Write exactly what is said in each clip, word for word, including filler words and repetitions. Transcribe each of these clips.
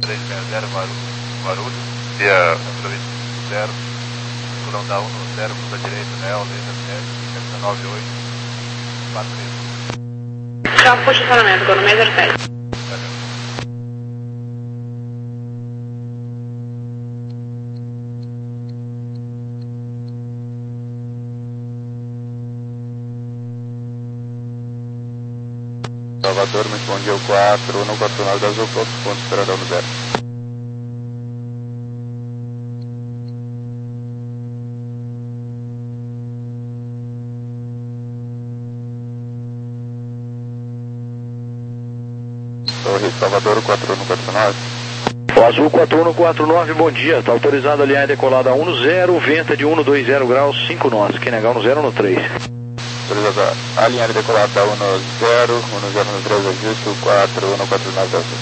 três seis zero Guarulhos, via zero, circulão da um no zero, para a direita, né, o laser sete, nove oito, quatro três. Tchau, posicionamento, Gourmet zero sete. Salvador, muito bom dia, o quatro um quatro nove da Azul, pronto, ponto esperador no zero. Torre Salvador, quatro um quatro nove. O Azul quatro um quatro nove, bom dia, está autorizado a linha decolada um no zero, venta de um dois zero graus, cinco nós, quem negar um no zero no três. Autorizada a linha decolada um no zero, um no zero no três, ajuste, quatro um quatro nove da Azul.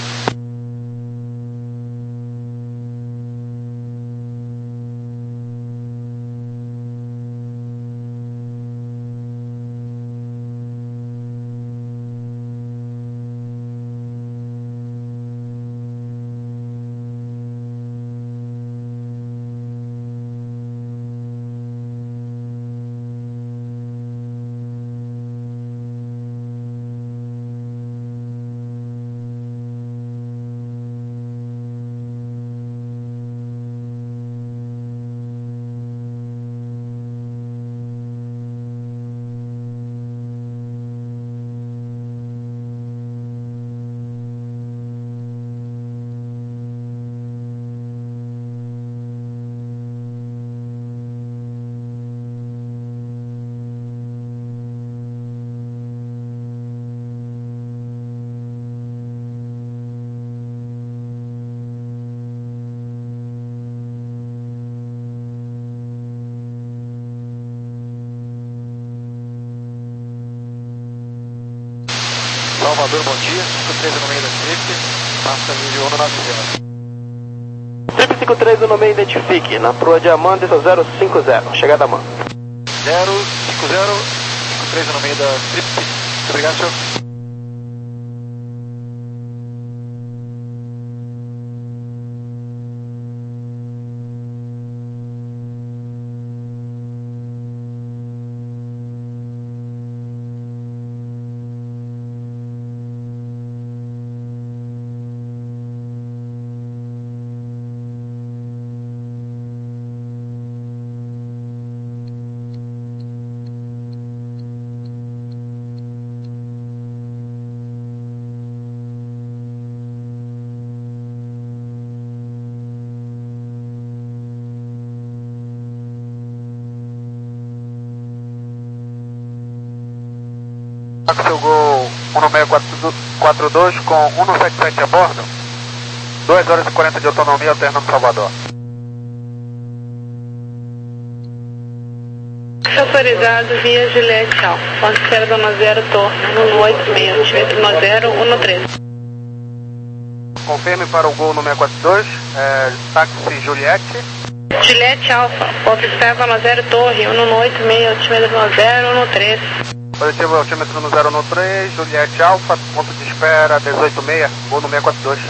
Salvador, bom dia, cinco três no meio da Trip, passa nível um nove zero. Trip cinco três no meio, identifique, na proa Diamante, zero cinco zero, chegada a mão. zero cinco zero, cinco três no meio da Trip, muito obrigado, senhor. Com seu Gol um nove quatro dois com um sete sete a bordo, duas horas e quarenta de autonomia alternando Salvador. Autorizado via Juliette Alfa, ponto espera Dona Zero, torre um no oito seis, altimetro no zero, um no três. Confirme para o Gol número quatro dois, é, táxi Juliette. Juliette Alfa, ponto espera Dona Zero, torre um no oito seis, altimetro no zero, um no três. Positivo, altímetro no zero no três, Juliette Alfa, ponto de espera dezoito seis, Gol no seis quatro dois.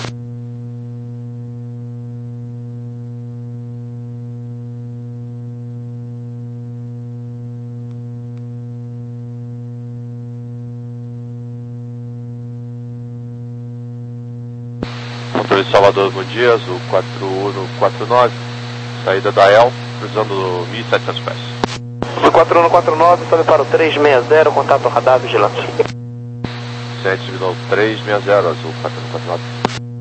Controle de Salvador, bom dia, Azul quatro um quatro nove, saída da E L, cruzando mil e setecentos pés. Azul quatro um quatro nove, sobe para o três seis zero, contato radar vigilante. sete três seis zero, Azul quatro um quatro nove.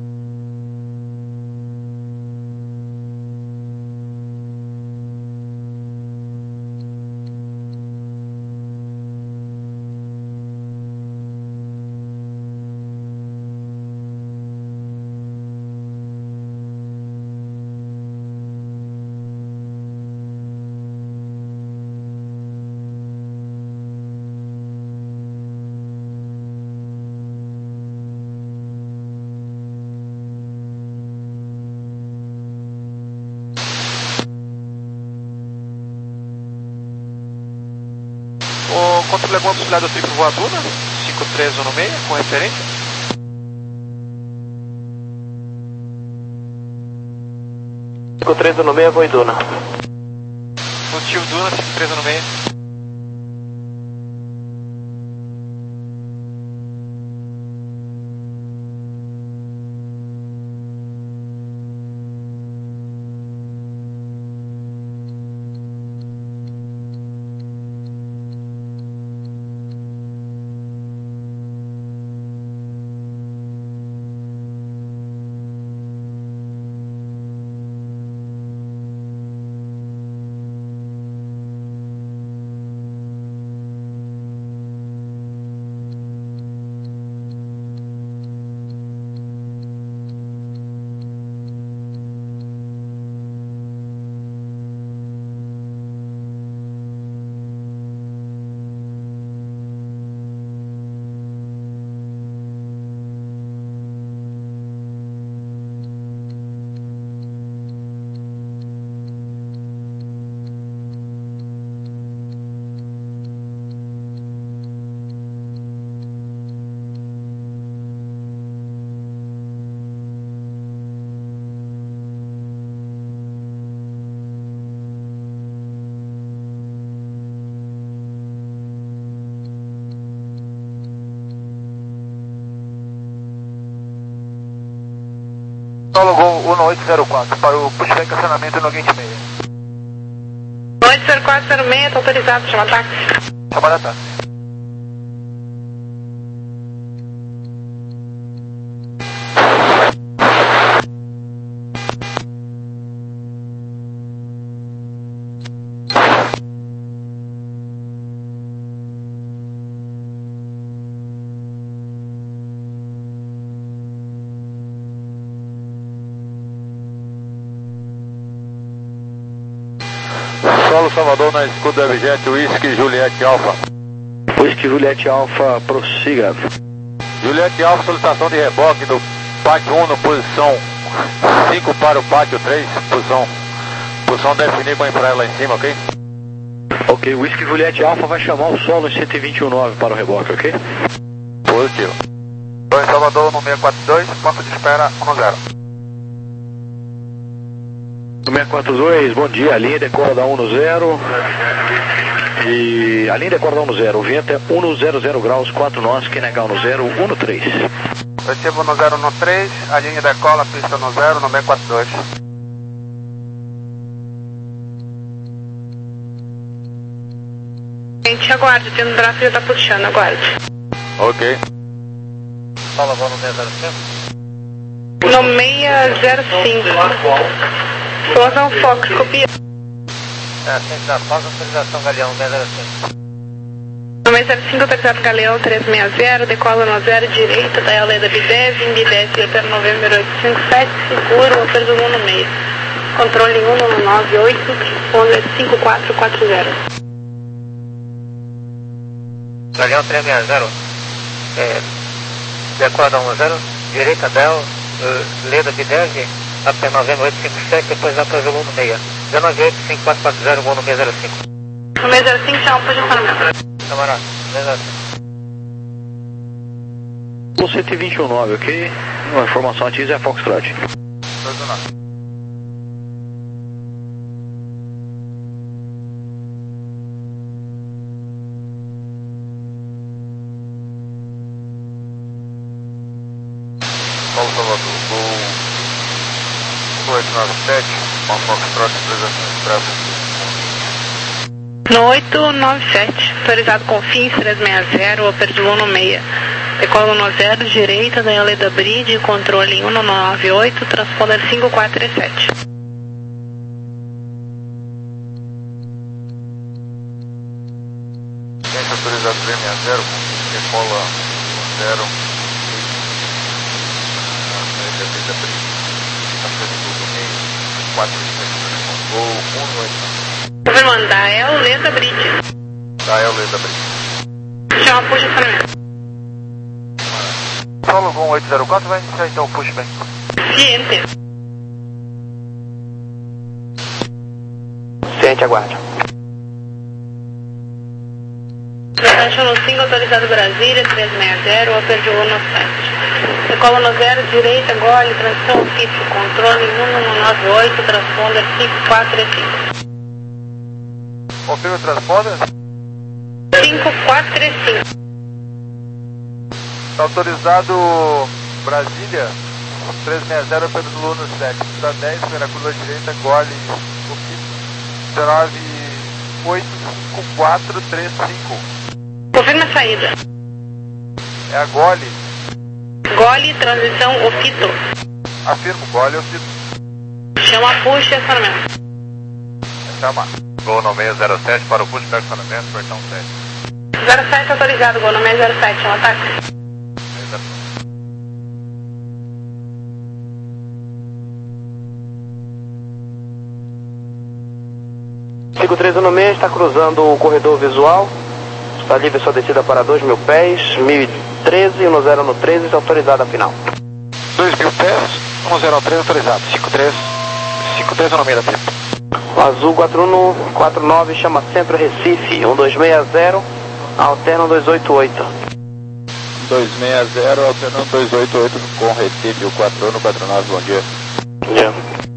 O controle é bom auxiliar do triplo voadora, cinco três um seis, com referência. cinco três no meio, vou em Duna. Positivo Duna, cinco três no meio. Solo Gol um oito zero quatro para o pushback acionamento no Guinte meia. oito zero quatro zero seis, está autorizado, chama táxi. Chamada táxi. Solo Salvador na escuta do Webjet, Whisky Juliette Alpha. Whisky Juliette Alpha, prossiga. Juliette Alpha, solicitação de reboque do pátio um, posição cinco para o pátio três, posição, posição definir com a infrared lá em cima, ok? Ok, Whisky Juliette Alpha vai chamar o solo em cento e vinte e um nove para o reboque, ok? Positivo. dois Salvador no seis quatro dois, ponto de espera um zero. No seis quatro dois, bom dia, a linha decola da um zero. E a linha decola da um zero, o vento é um zero zero graus, quatro nós, Q N H um zero, um três. Positivo no zero no três, a linha decola, pista no zero, no seis quatro dois. Gente, aguarde, tem um braço que já tá puxando, aguarde. Ok. Salvador no seis zero cinco. No seis zero cinco. Explosão Fox, copia. É, assim, da pausa, autorização Galeão seis zero cinco. No seis zero cinco, autorizado Galeão três seis zero, decola no zero, direita, da Aleda Bidev, em Bidev, letra Novembro oito cinco sete, seguro, aperto um no meio. Controle um nove oito, responde cinco quatro quatro zero. Galeão três seis zero, é, decola da um zero, direita Del, uh, Leda Bidev, até Novembro oito cinco sete, depois dá para o no meio. dezenove oito cinco quatro quatro zero, voo no seis zero cinco. No seis zero cinco, chama o posicionamento. Camarada, seis zero cinco. O cento e vinte e um nove, ok? Uma informação ativa é Foxtrot. dois um nove. Paulo Salvador, Gol um oito nove sete, uma Foxtrot três Bravo. No oito nove sete, autorizado com fins três seis zero, aperto um no meio. Decola no zero, direita, da Aleda Bridge, controle um nove oito, transponder cinco quatro três sete. Gente autorizado três seis zero, decola um zero. Aleda Bridge, aperto um meio, quatro sete, Gol um oito nove. Confirmando, da Aleda Bridge. Da Aleda Bridge. Chama o posicionamento. Solo Gol oito zero quatro, vai iniciar então o pushback. Ciente. Ciente, aguarde. Despacho no cinco, autorizado Brasília, trezentos e sessenta, Opel de um sete. Decola no zero, direita, gole, transição fixo, controle um um nove oito, transponder cinco quatro três cinco. Confirma o transponder? cinco quatro três cinco. Está autorizado Brasília, trezentos e sessenta, Opel do Luno sete. Está dez, primeira curva direita, gole, dezenove oito cinco quatro três cinco. Confirma a saída. É a Gole. Gole, transição, Ofito. Afirmo, Gole, Ofito. Chama push e acionamento. Chama. Gol no meio zero sete para o push de acionamento, portão sete. zero sete autorizado, gol no meio zero sete, chama táxi. cinco três no meio, está cruzando o corredor visual. Está livre sua descida para dois mil pés, mil e treze, um zero no treze, autorizada a final. dois mil pés, um zero três autorizado, cinco três, cinco três no meio da pista. Azul quatro um quatro nove, chama Centro Recife, um dois seis zero, alterna dois oito oito. dois seis zero, alternando dois oito oito com Recife, o quatro um quatro nove, bom dia. Bom dia.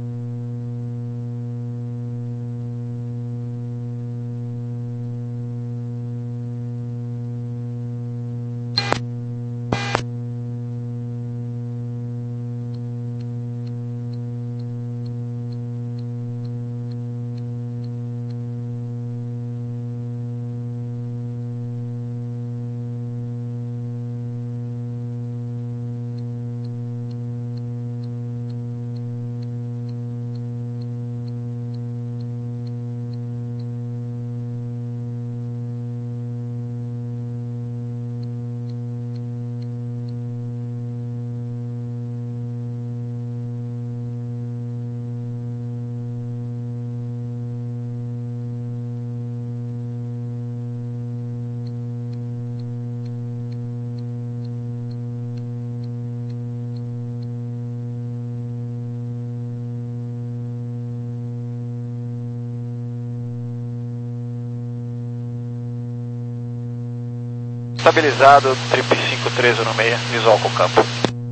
Estabilizado, trip cinco treze no meio, visual com o campo.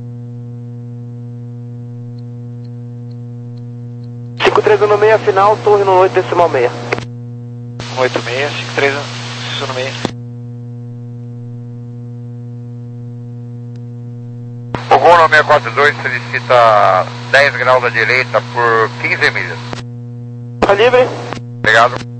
cinco treze no meio, final, torre no oito decimal seis. oito seis, cinco treze, isso no meio. O gol no seis quatro dois solicita dez graus à direita por quinze milhas. Tá livre? Obrigado.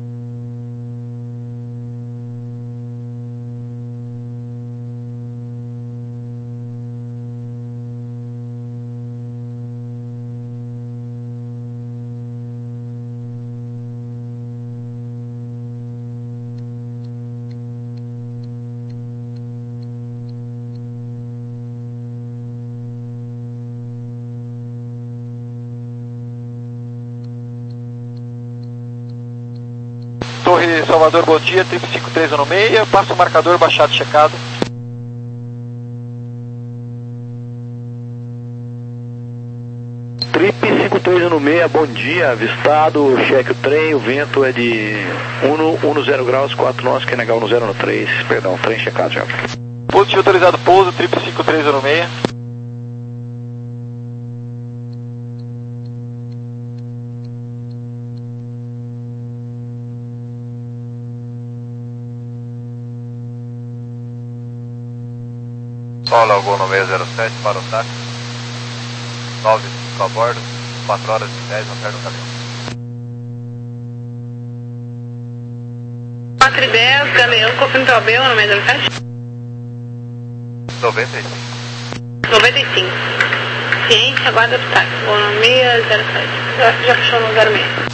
Torre Salvador, bom dia, trip cinco treze no meio, passa o marcador baixado checado. Trip cinco treze no meio, bom dia, avistado, cheque o trem, o vento é de um zero graus, quatro nós, que é negar um zero no três, perdão, trem checado já. Positivo autorizado, pouso, trip cinco treze no meio. Sola o gol no meio zero sete para o táxi. nove a bordo, quatro horas e dez, alterna o caminho. quatro e dez, Galeão, confirma para o B, no meio zero sete. noventa e cinco. noventa e cinco. Ciência, aguarda o táxi. Gol no meio zero sete. Já, já puxou no zero seis.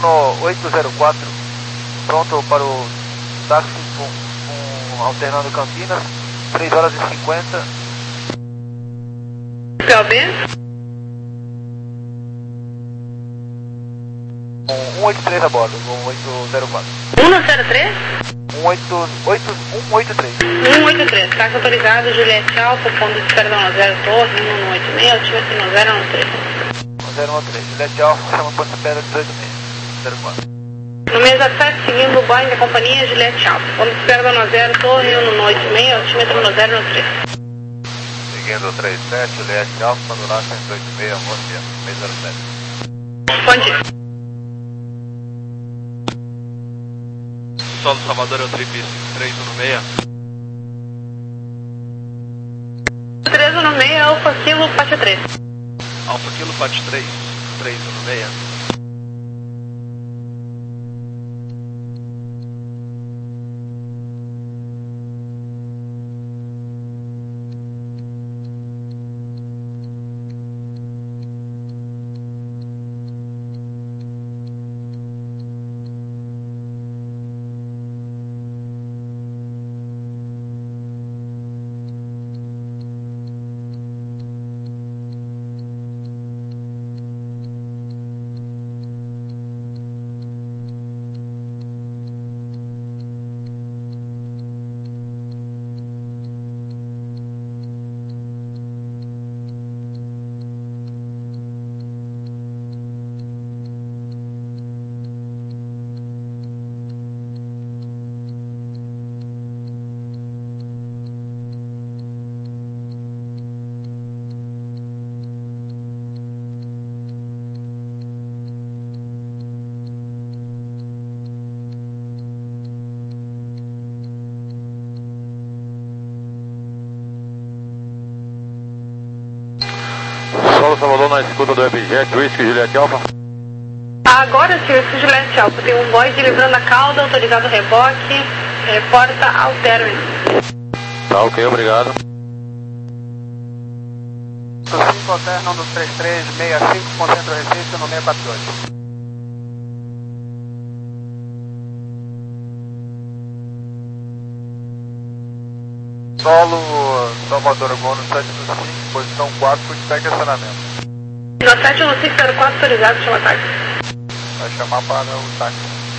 uno oito zero quatro, pronto para o táxi com, com alternando Campinas, três horas e cinquenta. P O B? Um oito três a bordo, um oito zero quatro. um zero três? um oito três. um oito três, táxi autorizado, Juliette Alfa, ponto de espera da zero Torre, um oito seis, altímetro no zero um três. zero um três, Juliette Alfa, chama ponto de espera dezoito seis, zero quatro. No mês dezessete, seguindo o Boeing da companhia Juliette Alfa, ponto de espera da zero Torre, um oito seis, altímetro no zero um três. Seguindo o trinta e sete, Juliette Alfa, Pandular cento e oito e meio, bom dia, seis zero sete. Bom dia. Solo Salvador é o Trip três um seis. três um seis, Alfa Kilo, Pátio três. Alfa Kilo, Pátio três, três um seis. Solo Salvador na escuta do Webjet, Whisky Juliette Alfa. Agora, senhor Juliette Alfa, tem um Boeing livrando a cauda, autorizado reboque, reporta ao término. Tá ok, obrigado. cinco alterno do três três seis cinco, concentra o Recife no seis quatro oito. Solo Salvador Gono sete um cinco, posição quatro, footback e acionamento. No sete um cinco zero quatro, autorizado, chama táxi. Vai chamar para o táxi.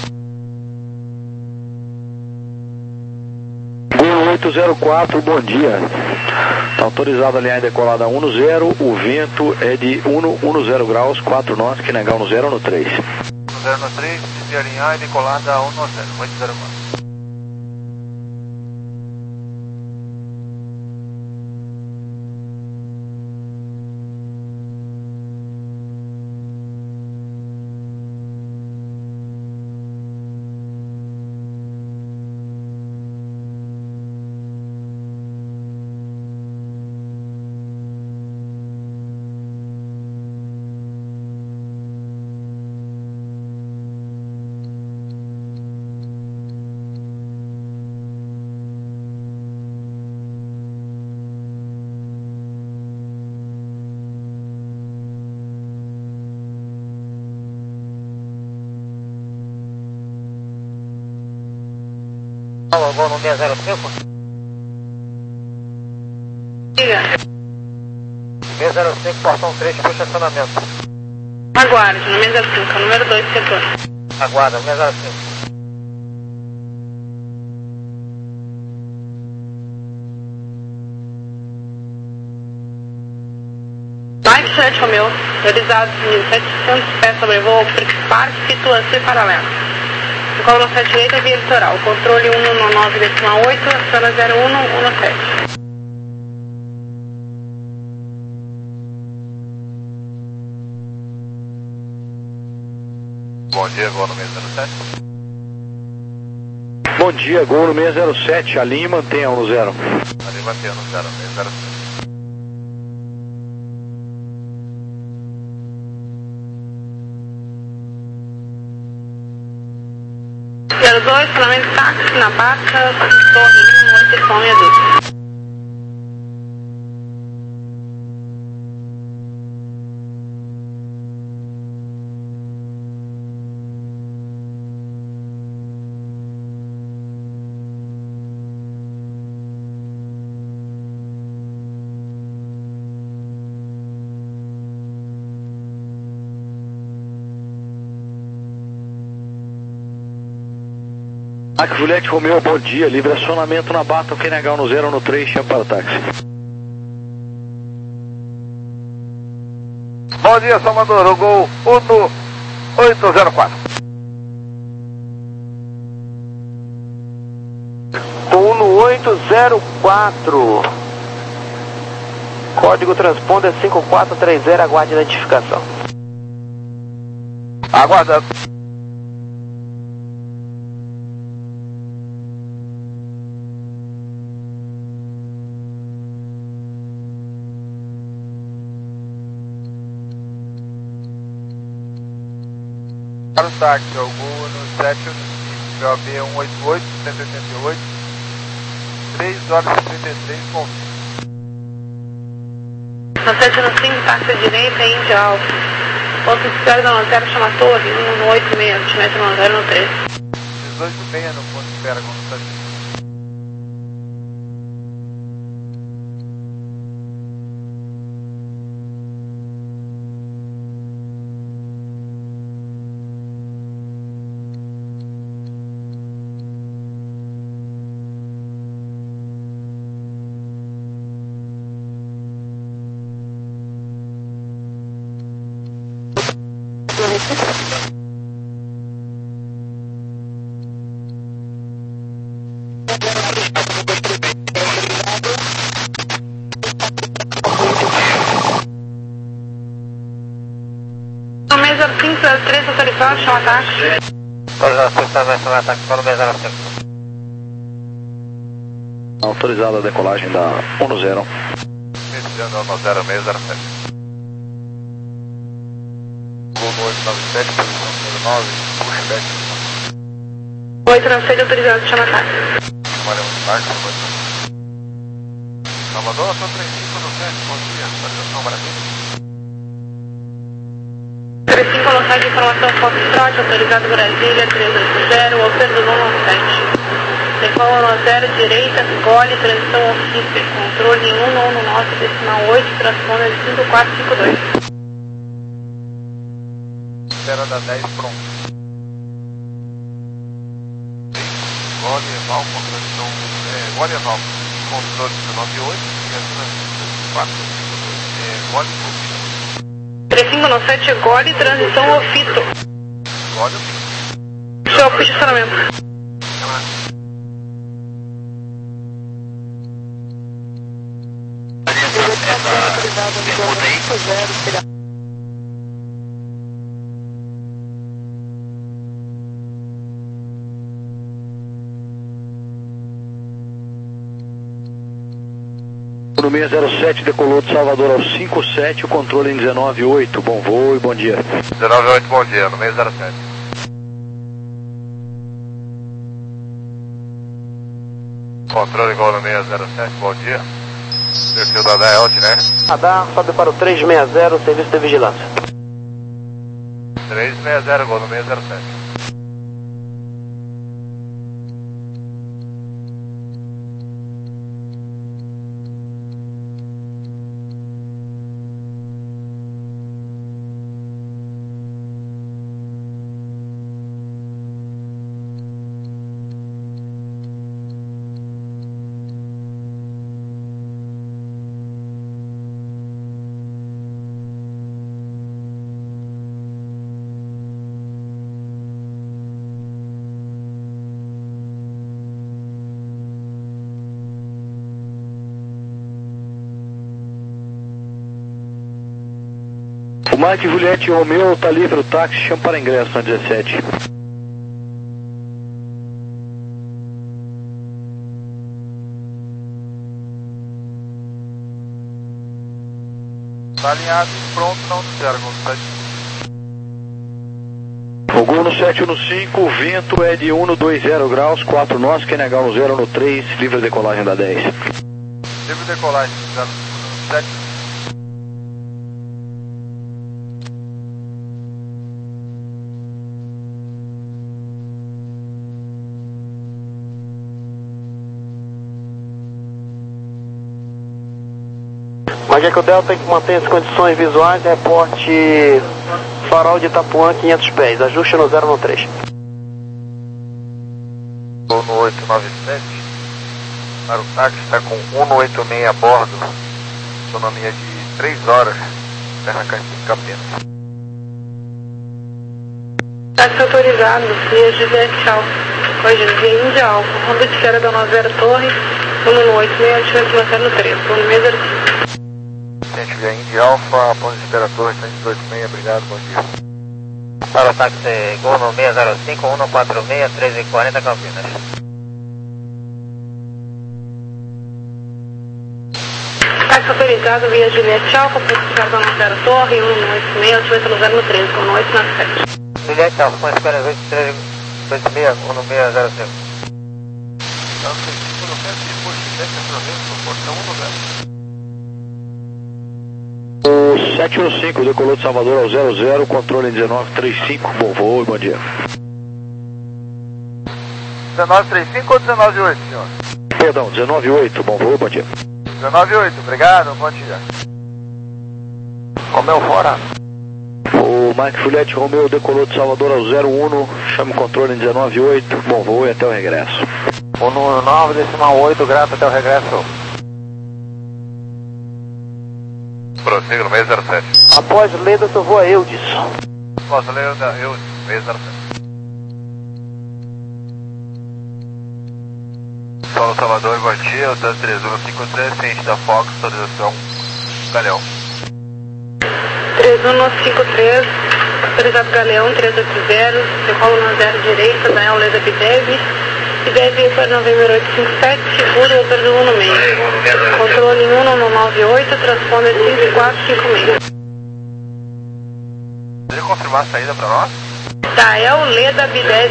Gol oito zero quatro, bom dia. Está autorizado a linha decolada um zero, o vento é de um zero graus, quatro nós, que negar no zero no três. zero no três, desvia alinhar e decolada um zero, oito zero quatro. Vou no seis zero cinco. Diga. seis zero cinco, portão três, puxa acionamento. Aguarde, no seis zero cinco, número dois, setor. Aguarda, seis zero cinco. Mike sete Romeu, realizado mil e setecentos pés sobre voo Park, situação paralela. Colo sete direita via litoral, controle um um nove oito, aciona zero um um sete. Bom dia, Gol no seis zero sete. Bom dia, Gol no seis zero sete, a linha mantenha um zero. Ali mantendo no zero, seis zero sete. zero dois, planamento táxi na Baca, Torre um oito seis dois. Mike Juliette Romeo, bom dia. Livre acionamento na Bata, Q N H no zero no três, chama para o táxi. Bom dia, Salvador. O gol Uno oito zero quatro. Uno oito zero quatro. Código transponder cinco quatro três zero, aguarde identificação. Aguardando. Para o táxi, é o gol no sete P O B um oito oito, cento e oitenta e oito, três horas e trinta e três, com no sete no cinco, táxi à direita, Índia Alfa. Ponto espera da Lanterna chama Torre, um no oito seis, altimetro no zero no três. dezoito e meia no ponto espera, quando está aqui. No mês zero cinco zero três, autorizado, chama táxi. Autorização, está chamar táxi para o mês zero cinco. Autorizada a decolagem da um zero. Iniciando no zero seis zero sete. Gol oito nove sete, posição zero nove, pushback. oito nove sete, autorizado, chama táxi. Maremos táxi, Salvador, são três cinco no sete, bom dia, autorização Brasília. três cinco, local de informação Foxtrot, autorizado Brasília, três oito zero, Alter do Nono sete. Decola no zero, direita, gole, transição ofício, controle um no nove, decimal oito, transponder cinco quatro cinco dois. Espera da dez, pronto. Gole, Eval, com transição, é, Gole, Eval, controle dezenove oito, quatro cinco dois, é, Gole, ofício. três cinco no sete, gole, transição ofito. Gole, ofício. Seu posicionamento. No seis zero sete, decolou de Salvador ao cinco sete, o controle em dezenove oito. Bom voo e bom dia. dezenove oito, bom dia, no seis zero sete. Controle igual no seis zero sete, bom dia. Perfil da D E L, né? Radar, sobe para o três seis zero, serviço de vigilância. três seis zero, gol no seis zero sete. O Mike Juliette Romeo está livre o táxi, chama para ingresso na dezessete. Está alinhado e pronto, não zero, gol no sete. O gol no sete no cinco, o vento é de um no dois zero graus, quatro nós, Q N H no zero no três, livre decolagem da dez. Livre decolagem, zero sete. Mas é que o Delta tem que manter as condições visuais, reporte farol de Itapuã, quinhentos pés, ajuste no zero no três. Gol no oito nove sete. Para o táxi está com um no oito seis a bordo. Autonomia de três horas. Terra Campinas. Táxi autorizado, via Juliette Alfa. Hoje, via Índia Alfa. Ronda de Serra da Nova Zero Torre. um no oito seis, altimetro zero três. um no zero cinco. Gente, via Índia Alfa. Ponto de Espera Torre, cento e oito seis. Obrigado, bom dia. Para o táxi, Gol no seis zero cinco, um quatro seis, treze quarenta Campinas. Táxi autorizado via Juliette Alfa, ponto de Serra da Nova Zero Torre, um no oito seis, altimetro zero três. um no oito nove sete. Juliette Alfa, com espera oito três oito seis, um no seis zero cinco. O sete um cinco decolou de Salvador ao zero zero, controle dezenove trinta e cinco, bom voo e bom dia. dezenove trinta e cinco ou dezenove oito, senhor? Perdão, dezenove oito, bom voo, bom dia. dezenove oito, obrigado, bom dia. Romeu fora. O Mike Juliette Romeu decolou de Salvador ao zero um, chama o controle em dezenove oito, bom voo e até o regresso. um no nove decimal oito, grato até o regresso. Prossiga no seis zero sete. Após Leda, eu vou a Eudes. Posso ler o da eu, seis zero sete. Solo Salvador, bom dia, o três um cinco três, ciente da Fox, autorização Galeão. três um cinco três, autorizado Galeão três oito zero, decolo na zero direita, da Leda Bidev, Bidev para Novembro oito cinco sete, seguro, eu perdi um no meio. Controle um no nove oito, transponder cinco quatro cinco seis. Pode confirmar a saída para nós? Tá, é o Leda Bidev.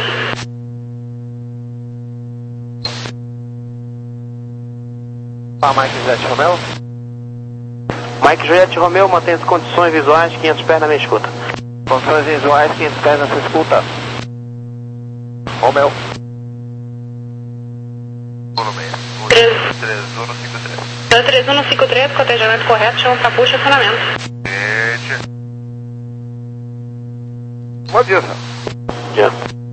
Ah, Mike Juliette Romeu? Mike Juliette Romeu, mantém as condições visuais, quinhentos pés na minha escuta. Condições visuais, quinhentos pés na sua escuta. Romeu. três três um cinco três. três um cinco três, cotejamento correto, chama para puxa acionamento. Gente. Bom dia, senhor. Já.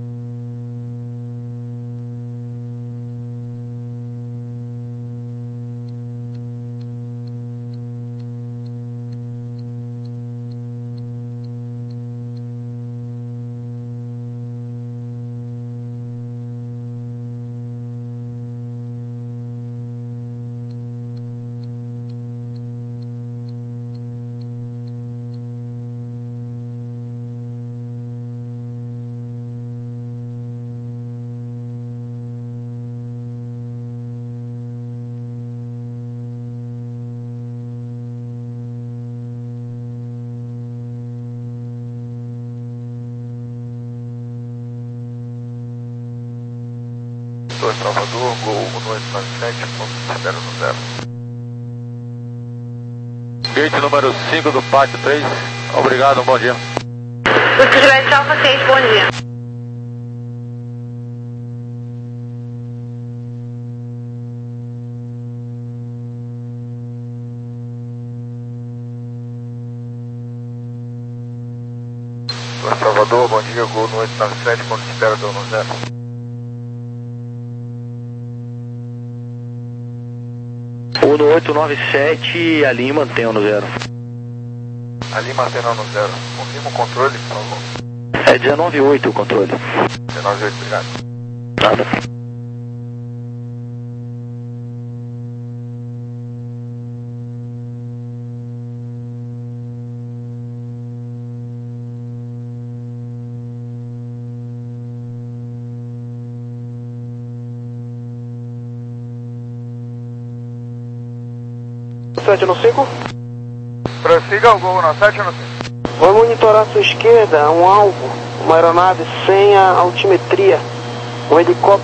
Salvador, Gol um oito nove sete, ponto de espera no zero. Gate número cinco do pátio três, obrigado, bom dia. Whisky Juliette Alfa seis, bom dia. Salvador, bom dia, Gol no oito nove sete, ponto de espera no zero. um no oito nove sete, ali mantém no zero. Ali mantendo no zero. Confirma o controle, por favor. É dezenove oito o controle. dezenove oito, obrigado. Nada. sete no cinco. Prossiga o Gol no sete no cinco. Vou monitorar à sua esquerda um alvo, uma aeronave sem a altimetria, um helicóptero.